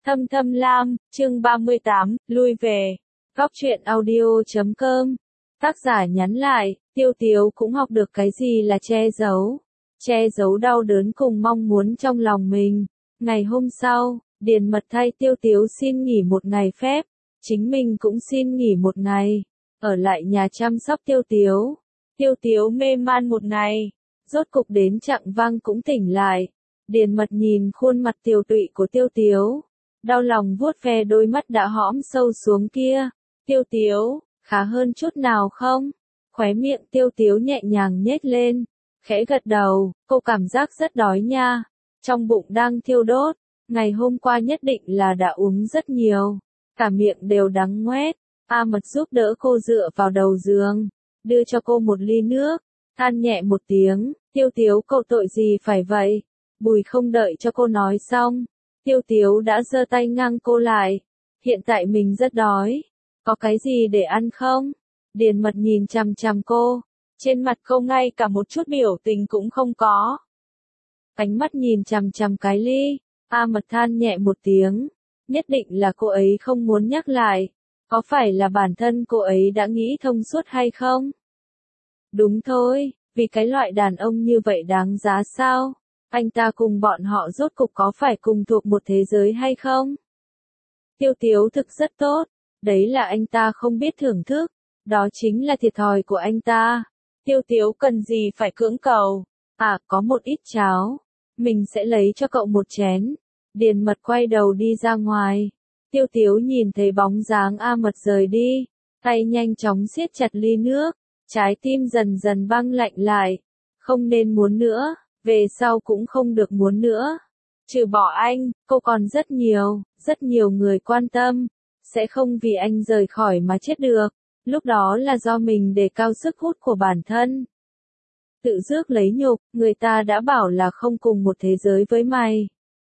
Thâm Thâm Lam, chương 38, lui về. Góc truyện audio.com. Tác giả nhắn lại, Tiêu Tiếu cũng học được cái gì là che giấu đau đớn cùng mong muốn trong lòng mình. Ngày hôm sau, Điền Mật thay Tiêu Tiếu xin nghỉ một ngày phép, chính mình cũng xin nghỉ một ngày, ở lại nhà chăm sóc Tiêu Tiếu. Tiêu Tiếu mê man một ngày, rốt cục đến chạng vang cũng tỉnh lại. Điền Mật nhìn khuôn mặt tiều tụy của Tiêu Tiếu, đau lòng vuốt ve đôi mắt đã hõm sâu xuống kia. Tiêu Tiếu, khá hơn chút nào không? Khóe miệng Tiêu Tiếu nhẹ nhàng nhếch lên, khẽ gật đầu, cô cảm giác rất đói nha, trong bụng đang thiêu đốt, ngày hôm qua nhất định là đã uống rất nhiều, cả miệng đều đắng ngoét. A Mật giúp đỡ cô dựa vào đầu giường, đưa cho cô một ly nước, than nhẹ một tiếng, Tiêu Tiếu cậu tội gì phải vậy? Bùi không đợi cho cô nói xong, Tiêu Tiếu đã giơ tay ngăn cô lại. Hiện tại mình rất đói, có cái gì để ăn không? Điền Mật nhìn chằm chằm cô, trên mặt cô ngay cả một chút biểu tình cũng không có. Ánh mắt nhìn chằm chằm cái ly, A Mật than nhẹ một tiếng, nhất định là cô ấy không muốn nhắc lại, có phải là bản thân cô ấy đã nghĩ thông suốt hay không? Đúng thôi, vì cái loại đàn ông như vậy đáng giá sao? Anh ta cùng bọn họ rốt cục có phải cùng thuộc một thế giới hay không? Tiêu Tiếu thực rất tốt, đấy là anh ta không biết thưởng thức, đó chính là thiệt thòi của anh ta. Tiêu Tiếu cần gì phải cưỡng cầu? À, có một ít cháo, mình sẽ lấy cho cậu một chén. Điền Mật quay đầu đi ra ngoài, Tiêu Tiếu nhìn thấy bóng dáng A Mật rời đi, tay nhanh chóng siết chặt ly nước, trái tim dần dần băng lạnh lại, không nên muốn nữa. Về sau cũng không được muốn nữa. Trừ bỏ anh, cô còn rất nhiều người quan tâm, sẽ không vì anh rời khỏi mà chết được, lúc đó là do mình đề cao sức hút của bản thân. Tự rước lấy nhục, người ta đã bảo là không cùng một thế giới với mày.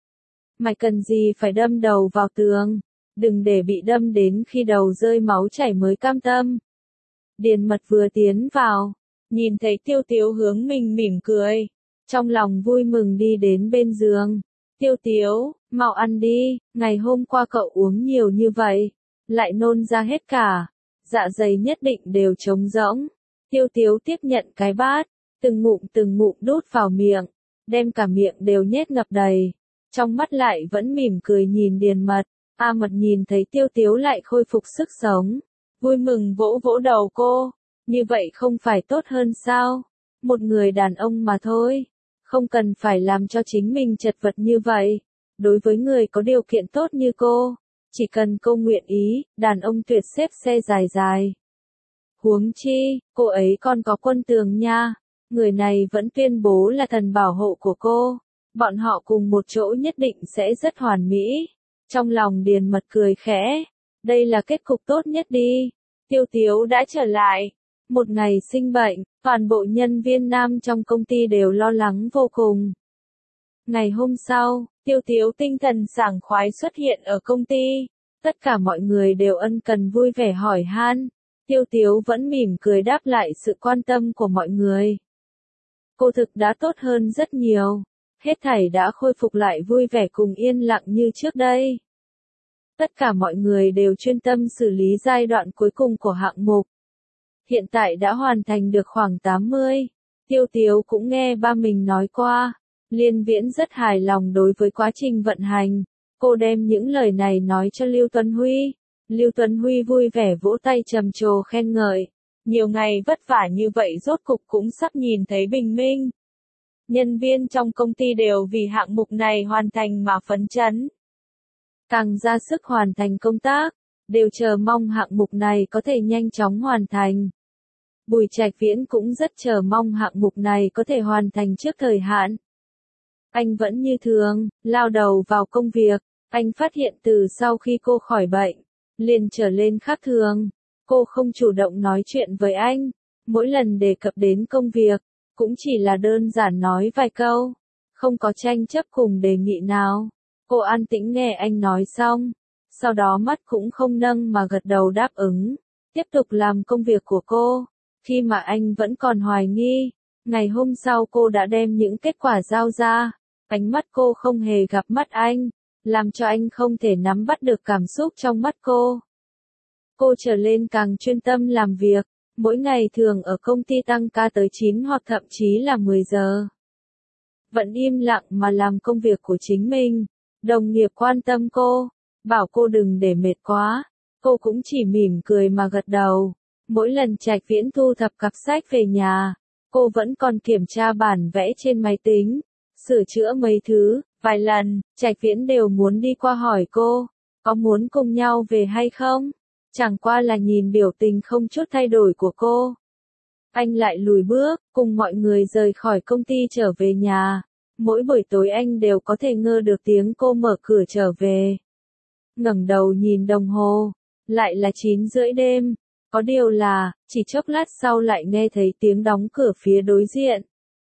Mày cần gì phải đâm đầu vào tường, đừng để bị đâm đến khi đầu rơi máu chảy mới cam tâm. Điền Mật vừa tiến vào, nhìn thấy Tiêu Tiếu hướng mình mỉm cười. Trong lòng vui mừng đi đến bên giường. Tiêu Tiếu, mau ăn đi, ngày hôm qua cậu uống nhiều như vậy, lại nôn ra hết cả, dạ dày nhất định đều trống rỗng. Tiêu Tiếu tiếp nhận cái bát, từng ngụm đút vào miệng, đem cả miệng đều nhét ngập đầy, trong mắt lại vẫn mỉm cười nhìn Điền Mật. A Mật nhìn thấy Tiêu Tiếu lại khôi phục sức sống, vui mừng vỗ vỗ đầu cô, như vậy không phải tốt hơn sao? Một người đàn ông mà thôi, không cần phải làm cho chính mình chật vật như vậy. Đối với người có điều kiện tốt như cô, chỉ cần cô nguyện ý, đàn ông tuyệt xếp xe dài dài. Huống chi, cô ấy còn có Quân Tường nha, người này vẫn tuyên bố là thần bảo hộ của cô, bọn họ cùng một chỗ nhất định sẽ rất hoàn mỹ. Trong lòng Điền Mật cười khẽ, đây là kết cục tốt nhất đi. Tiêu Tiếu đã trở lại. Một ngày sinh bệnh, toàn bộ nhân viên nam trong công ty đều lo lắng vô cùng. Ngày hôm sau, Tiêu Tiếu tinh thần sảng khoái xuất hiện ở công ty. Tất cả mọi người đều ân cần vui vẻ hỏi han. Tiêu Tiếu vẫn mỉm cười đáp lại sự quan tâm của mọi người. Cô thực đã tốt hơn rất nhiều. Hết thảy đã khôi phục lại vui vẻ cùng yên lặng như trước đây. Tất cả mọi người đều chuyên tâm xử lý giai đoạn cuối cùng của hạng mục. Hiện tại đã hoàn thành được khoảng 80. Tiêu Tiếu cũng nghe ba mình nói qua. Liên Viễn rất hài lòng đối với quá trình vận hành. Cô đem những lời này nói cho Lưu Tuấn Huy. Lưu Tuấn Huy vui vẻ vỗ tay trầm trồ khen ngợi. Nhiều ngày vất vả như vậy rốt cục cũng sắp nhìn thấy bình minh. Nhân viên trong công ty đều vì hạng mục này hoàn thành mà phấn chấn. Càng ra sức hoàn thành công tác, đều chờ mong hạng mục này có thể nhanh chóng hoàn thành. Bùi Trạch Viễn cũng rất chờ mong hạng mục này có thể hoàn thành trước thời hạn. Anh vẫn như thường, lao đầu vào công việc, anh phát hiện từ sau khi cô khỏi bệnh, liền trở lên khác thường. Cô không chủ động nói chuyện với anh, mỗi lần đề cập đến công việc, cũng chỉ là đơn giản nói vài câu, không có tranh chấp cùng đề nghị nào. Cô an tĩnh nghe anh nói xong, sau đó mắt cũng không nâng mà gật đầu đáp ứng, tiếp tục làm công việc của cô. Khi mà anh vẫn còn hoài nghi, ngày hôm sau cô đã đem những kết quả giao ra, ánh mắt cô không hề gặp mắt anh, làm cho anh không thể nắm bắt được cảm xúc trong mắt cô. Cô trở lên càng chuyên tâm làm việc, mỗi ngày thường ở công ty tăng ca tới 9 hoặc thậm chí là 10 giờ. Vẫn im lặng mà làm công việc của chính mình. Đồng nghiệp quan tâm cô, bảo cô đừng để mệt quá, cô cũng chỉ mỉm cười mà gật đầu. Mỗi lần Trạch Viễn thu thập cặp sách về nhà, cô vẫn còn kiểm tra bản vẽ trên máy tính, sửa chữa mấy thứ. Vài lần, Trạch Viễn đều muốn đi qua hỏi cô, có muốn cùng nhau về hay không? Chẳng qua là nhìn biểu tình không chút thay đổi của cô. Anh lại lùi bước, cùng mọi người rời khỏi công ty trở về nhà. Mỗi buổi tối anh đều có thể ngơ được tiếng cô mở cửa trở về. Ngẩng đầu nhìn đồng hồ, lại là 9:30 đêm. Có điều là, chỉ chốc lát sau lại nghe thấy tiếng đóng cửa phía đối diện.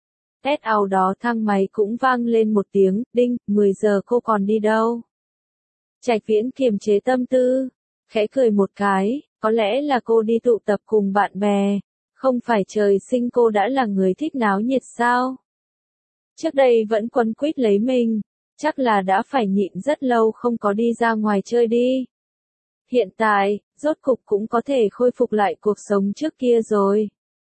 Ào đó thang máy cũng vang lên một tiếng, đinh, 10 giờ cô còn đi đâu? Trạch Viễn kiềm chế tâm tư, khẽ cười một cái, có lẽ là cô đi tụ tập cùng bạn bè, không phải trời sinh cô đã là người thích náo nhiệt sao? Trước đây vẫn quấn quýt lấy mình, chắc là đã phải nhịn rất lâu không có đi ra ngoài chơi đi. Hiện tại, rốt cục cũng có thể khôi phục lại cuộc sống trước kia rồi.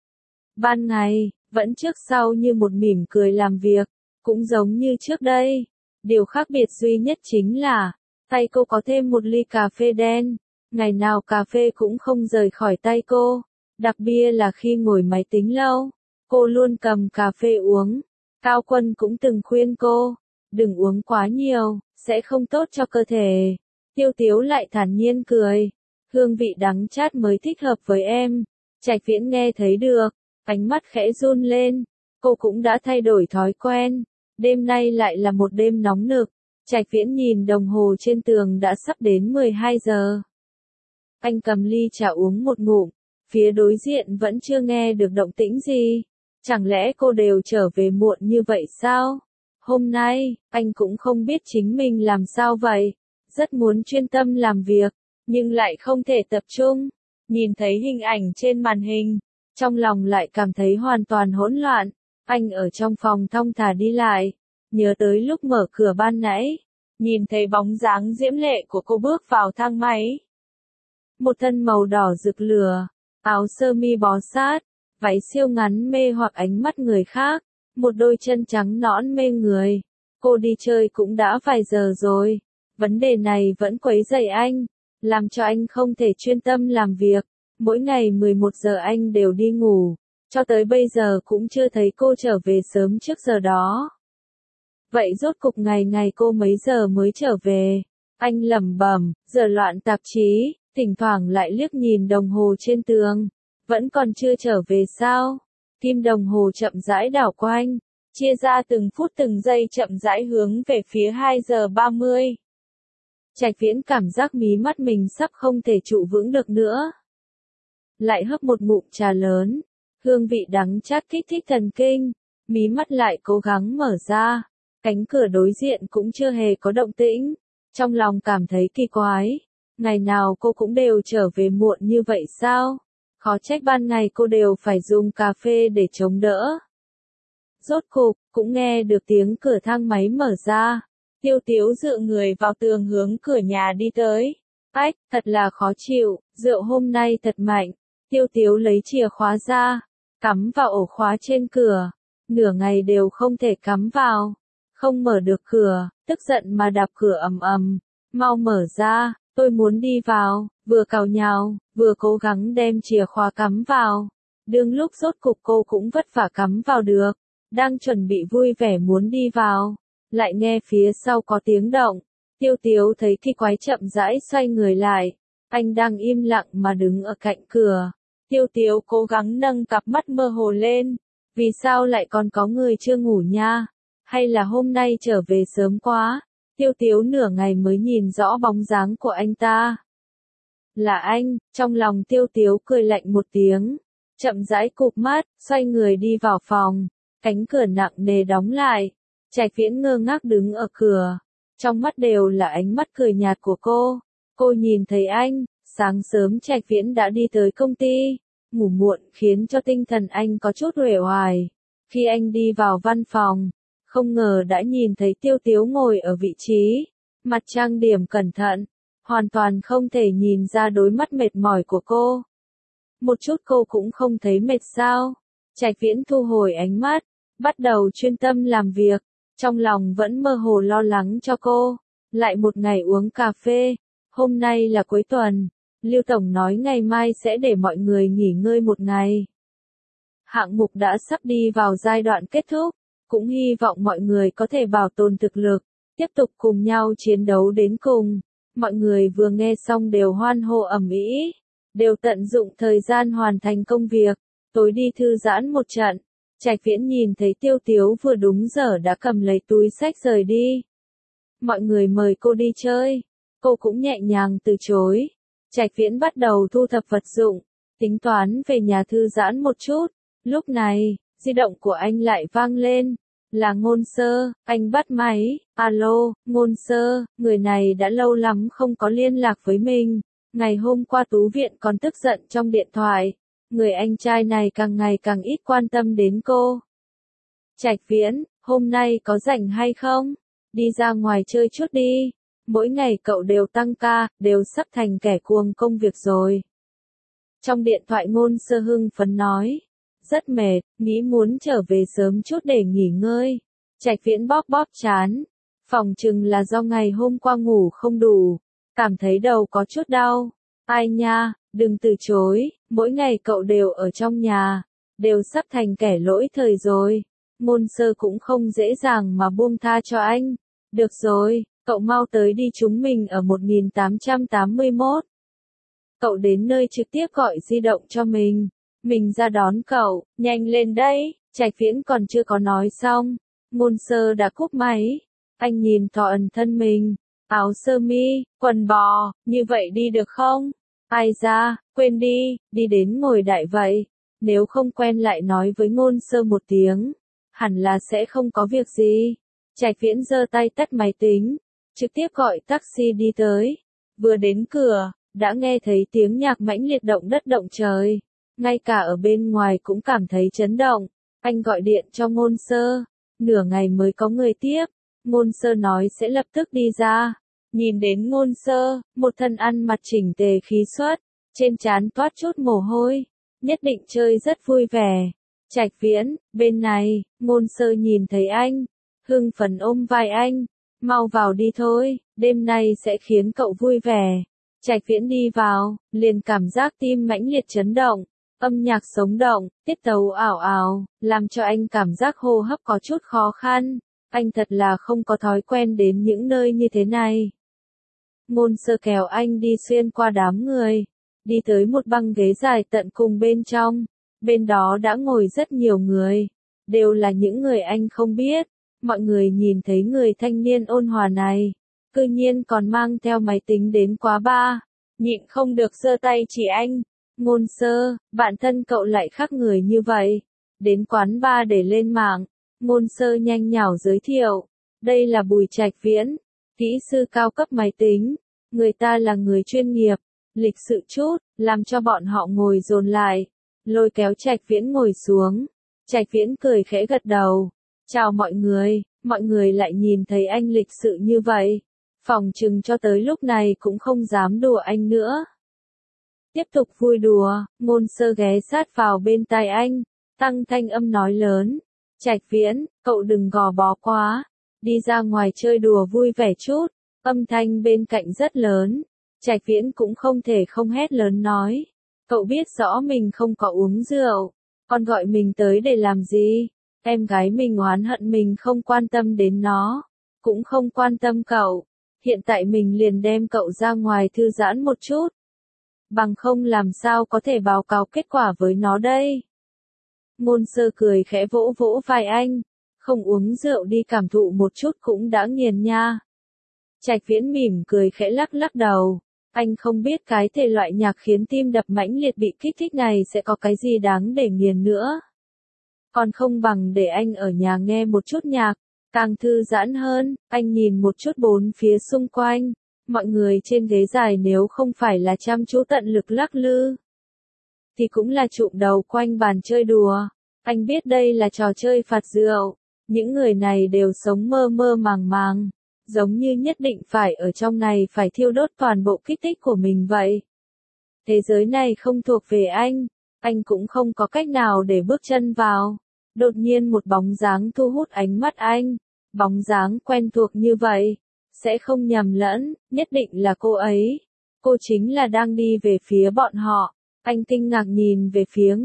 Ban ngày, vẫn trước sau như một mỉm cười làm việc, cũng giống như trước đây. Điều khác biệt duy nhất chính là, tay cô có thêm một ly cà phê đen, ngày nào cà phê cũng không rời khỏi tay cô. Đặc biệt là khi ngồi máy tính lâu, cô luôn cầm cà phê uống. Cao Quân cũng từng khuyên cô, đừng uống quá nhiều, sẽ không tốt cho cơ thể. Tiêu Tiếu lại thản nhiên cười, hương vị đắng chát mới thích hợp với em. Trạch Viễn nghe thấy được, ánh mắt khẽ run lên, cô cũng đã thay đổi thói quen. Đêm nay lại là một đêm nóng nực. Trạch Viễn nhìn đồng hồ trên tường đã sắp đến 12 giờ. Anh cầm ly trà uống một ngụm, phía đối diện vẫn chưa nghe được động tĩnh gì. Chẳng lẽ cô đều trở về muộn như vậy sao? Hôm nay, anh cũng không biết chính mình làm sao vậy. Rất muốn chuyên tâm làm việc, nhưng lại không thể tập trung. Nhìn thấy hình ảnh trên màn hình, trong lòng lại cảm thấy hoàn toàn hỗn loạn. Anh ở trong phòng thong thả đi lại, nhớ tới lúc mở cửa ban nãy, nhìn thấy bóng dáng diễm lệ của cô bước vào thang máy. Một thân màu đỏ rực lửa, áo sơ mi bó sát, váy siêu ngắn mê hoặc ánh mắt người khác, một đôi chân trắng nõn mê người. Cô đi chơi cũng đã vài giờ rồi, vấn đề này vẫn quấy rầy anh, làm cho anh không thể chuyên tâm làm việc. Mỗi ngày 11 giờ anh đều đi ngủ, cho tới bây giờ cũng chưa thấy cô trở về sớm trước giờ đó. Vậy rốt cục ngày ngày cô mấy giờ mới trở về? Anh lẩm bẩm, giờ loạn tạp chí, thỉnh thoảng lại liếc nhìn đồng hồ trên tường. Vẫn còn chưa trở về sao? Kim đồng hồ chậm rãi đảo quanh, chia ra từng phút từng giây chậm rãi hướng về phía 2 giờ 30. Trạch Viễn cảm giác mí mắt mình sắp không thể trụ vững được nữa. Lại hớp một ngụm trà lớn, hương vị đắng chát kích thích thần kinh, mí mắt lại cố gắng mở ra, cánh cửa đối diện cũng chưa hề có động tĩnh, trong lòng cảm thấy kỳ quái, ngày nào cô cũng đều trở về muộn như vậy sao? Khó trách ban ngày cô đều phải dùng cà phê để chống đỡ. Rốt cục, cũng nghe được tiếng cửa thang máy mở ra. Tiêu Tiếu dựa người vào tường hướng cửa nhà đi tới. Ách, thật là khó chịu, rượu hôm nay thật mạnh. Tiêu Tiếu lấy chìa khóa ra, cắm vào ổ khóa trên cửa. Nửa ngày đều không thể cắm vào. Không mở được cửa, tức giận mà đạp cửa ầm ầm. Mau mở ra, tôi muốn đi vào. Vừa cào nhào, vừa cố gắng đem chìa khóa cắm vào. Đương lúc rốt cục cô cũng vất vả cắm vào được. Đang chuẩn bị vui vẻ muốn đi vào, lại nghe phía sau có tiếng động. Tiêu Tiếu thấy kỳ quái chậm rãi xoay người lại. Anh đang im lặng mà đứng ở cạnh cửa. Tiêu Tiếu cố gắng nâng cặp mắt mơ hồ lên. Vì sao lại còn có người chưa ngủ nha? Hay là hôm nay trở về sớm quá? Tiêu Tiếu nửa ngày mới nhìn rõ bóng dáng của anh ta. Là anh, trong lòng Tiêu Tiếu cười lạnh một tiếng. Chậm rãi cụp mắt, xoay người đi vào phòng. Cánh cửa nặng nề đóng lại. Trạch Viễn ngơ ngác đứng ở cửa. Trong mắt đều là ánh mắt cười nhạt của cô. Cô nhìn thấy anh, sáng sớm Trạch Viễn đã đi tới công ty. Ngủ muộn khiến cho tinh thần anh có chút uể oải. Khi anh đi vào văn phòng, không ngờ đã nhìn thấy Tiêu Tiếu ngồi ở vị trí mặt trang điểm cẩn thận, hoàn toàn không thể nhìn ra đôi mắt mệt mỏi của cô. Một chút cô cũng không thấy mệt sao? Trạch Viễn thu hồi ánh mắt, bắt đầu chuyên tâm làm việc, trong lòng vẫn mơ hồ lo lắng cho cô. Lại một ngày uống cà phê, hôm nay là cuối tuần, Lưu Tổng nói ngày mai sẽ để mọi người nghỉ ngơi một ngày. Hạng mục đã sắp đi vào giai đoạn kết thúc, cũng hy vọng mọi người có thể bảo tồn thực lực, tiếp tục cùng nhau chiến đấu đến cùng. Mọi người vừa nghe xong đều hoan hô ầm ĩ, đều tận dụng thời gian hoàn thành công việc, tối đi thư giãn một trận. Trạch Viễn nhìn thấy Tiêu Tiếu vừa đúng giờ đã cầm lấy túi xách rời đi. Mọi người mời cô đi chơi, cô cũng nhẹ nhàng từ chối. Trạch Viễn bắt đầu thu thập vật dụng, tính toán về nhà thư giãn một chút. Lúc này, di động của anh lại vang lên. Là Ngôn Sơ, anh bắt máy. Alo, Ngôn Sơ, người này đã lâu lắm không có liên lạc với mình. Ngày hôm qua Tú Viện còn tức giận trong điện thoại. Người anh trai này càng ngày càng ít quan tâm đến cô. Trạch Viễn, hôm nay có rảnh hay không? Đi ra ngoài chơi chút đi. Mỗi ngày cậu đều tăng ca, đều sắp thành kẻ cuồng công việc rồi. Trong điện thoại Ngôn Sơ hưng phấn nói. Rất mệt, nghĩ muốn trở về sớm chút để nghỉ ngơi. Trạch Viễn bóp bóp trán. Phòng chừng là do ngày hôm qua ngủ không đủ. Cảm thấy đầu có chút đau. Ai nha, đừng từ chối, mỗi ngày cậu đều ở trong nhà. Đều sắp thành kẻ lỗi thời rồi. Ngôn Sơ cũng không dễ dàng mà buông tha cho anh. Được rồi, cậu mau tới đi, chúng mình ở 1881. Cậu đến nơi trực tiếp gọi di động cho mình ra đón cậu, nhanh lên đây. Trạch Viễn còn chưa có nói xong, Ngôn Sơ đã cúp máy. Anh nhìn thọ ẩn thân mình, áo sơ mi, quần bò, như vậy đi được không? Ai ra, quên đi, đi đến ngồi đại vậy. Nếu không quen lại nói với Ngôn Sơ một tiếng, hẳn là sẽ không có việc gì. Trạch Viễn giơ tay tắt máy tính, trực tiếp gọi taxi đi tới. Vừa đến cửa, đã nghe thấy tiếng nhạc mãnh liệt động đất động trời. Ngay cả ở bên ngoài cũng cảm thấy chấn động. Anh gọi điện cho Ngôn Sơ, nửa ngày mới có người tiếp. Ngôn Sơ nói sẽ lập tức đi ra. Nhìn đến Ngôn Sơ, một thân ăn mặc chỉnh tề khí suất, trên trán toát chút mồ hôi, nhất định chơi rất vui vẻ. Trạch Viễn, bên này, Ngôn Sơ nhìn thấy anh, hưng phấn ôm vai anh, mau vào đi thôi, đêm nay sẽ khiến cậu vui vẻ. Trạch Viễn đi vào, liền cảm giác tim mãnh liệt chấn động. Âm nhạc sống động, tiết tấu ảo ảo, làm cho anh cảm giác hô hấp có chút khó khăn. Anh thật là không có thói quen đến những nơi như thế này. Ngôn Sơ kéo anh đi xuyên qua đám người, đi tới một băng ghế dài tận cùng bên trong. Bên đó đã ngồi rất nhiều người, đều là những người anh không biết. Mọi người nhìn thấy người thanh niên ôn hòa này, cư nhiên còn mang theo máy tính đến quán bar, nhịn không được giơ tay chỉ anh. Ngôn Sơ, bạn thân cậu lại khác người như vậy, đến quán bar để lên mạng. Ngôn Sơ nhanh nhảu giới thiệu, đây là Bùi Trạch Viễn, kỹ sư cao cấp máy tính, người ta là người chuyên nghiệp, lịch sự chút, làm cho bọn họ ngồi dồn lại, lôi kéo Trạch Viễn ngồi xuống. Trạch Viễn cười khẽ gật đầu, chào mọi người lại nhìn thấy anh lịch sự như vậy, phòng chừng cho tới lúc này cũng không dám đùa anh nữa. Tiếp tục vui đùa, Ngôn Sơ ghé sát vào bên tai anh, tăng thanh âm nói lớn. Trạch Viễn, cậu đừng gò bó quá, đi ra ngoài chơi đùa vui vẻ chút. Âm thanh bên cạnh rất lớn, Trạch Viễn cũng không thể không hét lớn nói. Cậu biết rõ mình không có uống rượu, còn gọi mình tới để làm gì? Em gái mình oán hận mình không quan tâm đến nó, cũng không quan tâm cậu. Hiện tại mình liền đem cậu ra ngoài thư giãn một chút. Bằng không làm sao có thể báo cáo kết quả với nó đây? Ngôn Sơ cười khẽ vỗ vỗ vai anh, không uống rượu đi cảm thụ một chút cũng đã nghiền nha. Trạch Viễn mỉm cười khẽ lắc lắc đầu, anh không biết cái thể loại nhạc khiến tim đập mãnh liệt bị kích thích này sẽ có cái gì đáng để nghiền nữa. Còn không bằng để anh ở nhà nghe một chút nhạc, càng thư giãn hơn. Anh nhìn một chút bốn phía xung quanh, mọi người trên ghế dài nếu không phải là chăm chú tận lực lắc lư, thì cũng là chụm đầu quanh bàn chơi đùa. Anh biết đây là trò chơi phạt rượu, những người này đều sống mơ mơ màng màng, giống như nhất định phải ở trong này phải thiêu đốt toàn bộ kích thích của mình vậy. Thế giới này không thuộc về anh cũng không có cách nào để bước chân vào. Đột nhiên một bóng dáng thu hút ánh mắt anh, bóng dáng quen thuộc như vậy, sẽ không nhầm lẫn, nhất định là cô ấy. Cô chính là đang đi về phía bọn họ. Anh kinh ngạc nhìn về phía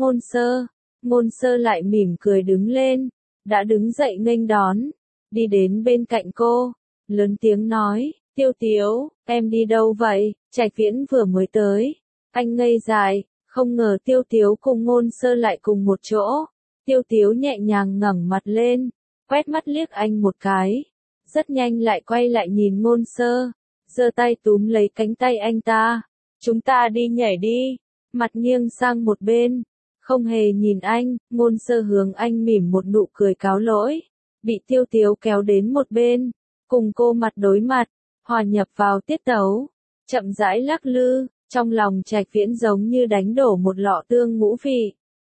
Ngôn Sơ lại mỉm cười đứng lên, đã đứng dậy nghênh đón, đi đến bên cạnh cô, lớn tiếng nói, Tiêu Tiếu, em đi đâu vậy? Trạch Viễn vừa mới tới. Anh ngây dại, không ngờ Tiêu Tiếu cùng Ngôn Sơ lại cùng một chỗ. Tiêu Tiếu nhẹ nhàng ngẩng mặt lên, quét mắt liếc anh một cái, rất nhanh lại quay lại nhìn Ngôn Sơ, giơ tay túm lấy cánh tay anh ta. Chúng ta đi nhảy đi. Mặt nghiêng sang một bên, không hề nhìn anh, Ngôn Sơ hướng anh mỉm một nụ cười cáo lỗi, bị Tiêu Tiếu kéo đến một bên, cùng cô mặt đối mặt, hòa nhập vào tiết tấu, chậm rãi lắc lư, trong lòng Trạch Viễn giống như đánh đổ một lọ tương ngũ vị.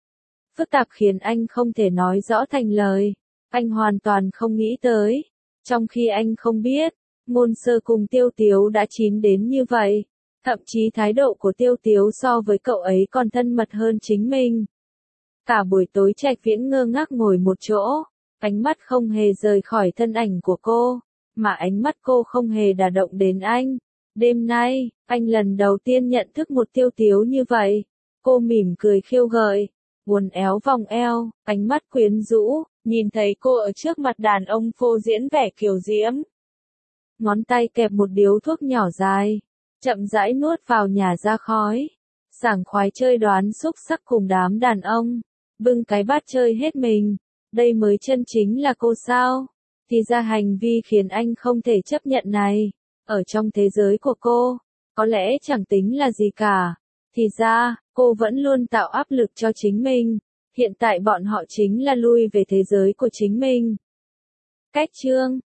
Phức tạp khiến anh không thể nói rõ thành lời, anh hoàn toàn không nghĩ tới, trong khi anh không biết, Ngôn Sơ cùng Tiêu Tiếu đã chín đến như vậy. Thậm chí thái độ của Tiêu Tiếu so với cậu ấy còn thân mật hơn chính mình. Cả buổi tối Trạch Viễn ngơ ngác ngồi một chỗ, ánh mắt không hề rời khỏi thân ảnh của cô, mà ánh mắt cô không hề đả động đến anh. Đêm nay, anh lần đầu tiên nhận thức một Tiêu Tiếu như vậy. Cô mỉm cười khiêu gợi, uốn éo vòng eo, ánh mắt quyến rũ, nhìn thấy cô ở trước mặt đàn ông phô diễn vẻ kiều diễm. Ngón tay kẹp một điếu thuốc nhỏ dài, chậm rãi nuốt vào nhả ra khói, sảng khoái chơi đoán xúc sắc cùng đám đàn ông, bưng cái bát chơi hết mình, đây mới chân chính là cô sao? Thì ra hành vi khiến anh không thể chấp nhận này, ở trong thế giới của cô, có lẽ chẳng tính là gì cả, thì ra, cô vẫn luôn tạo áp lực cho chính mình, hiện tại bọn họ chính là lui về thế giới của chính mình. Cách chương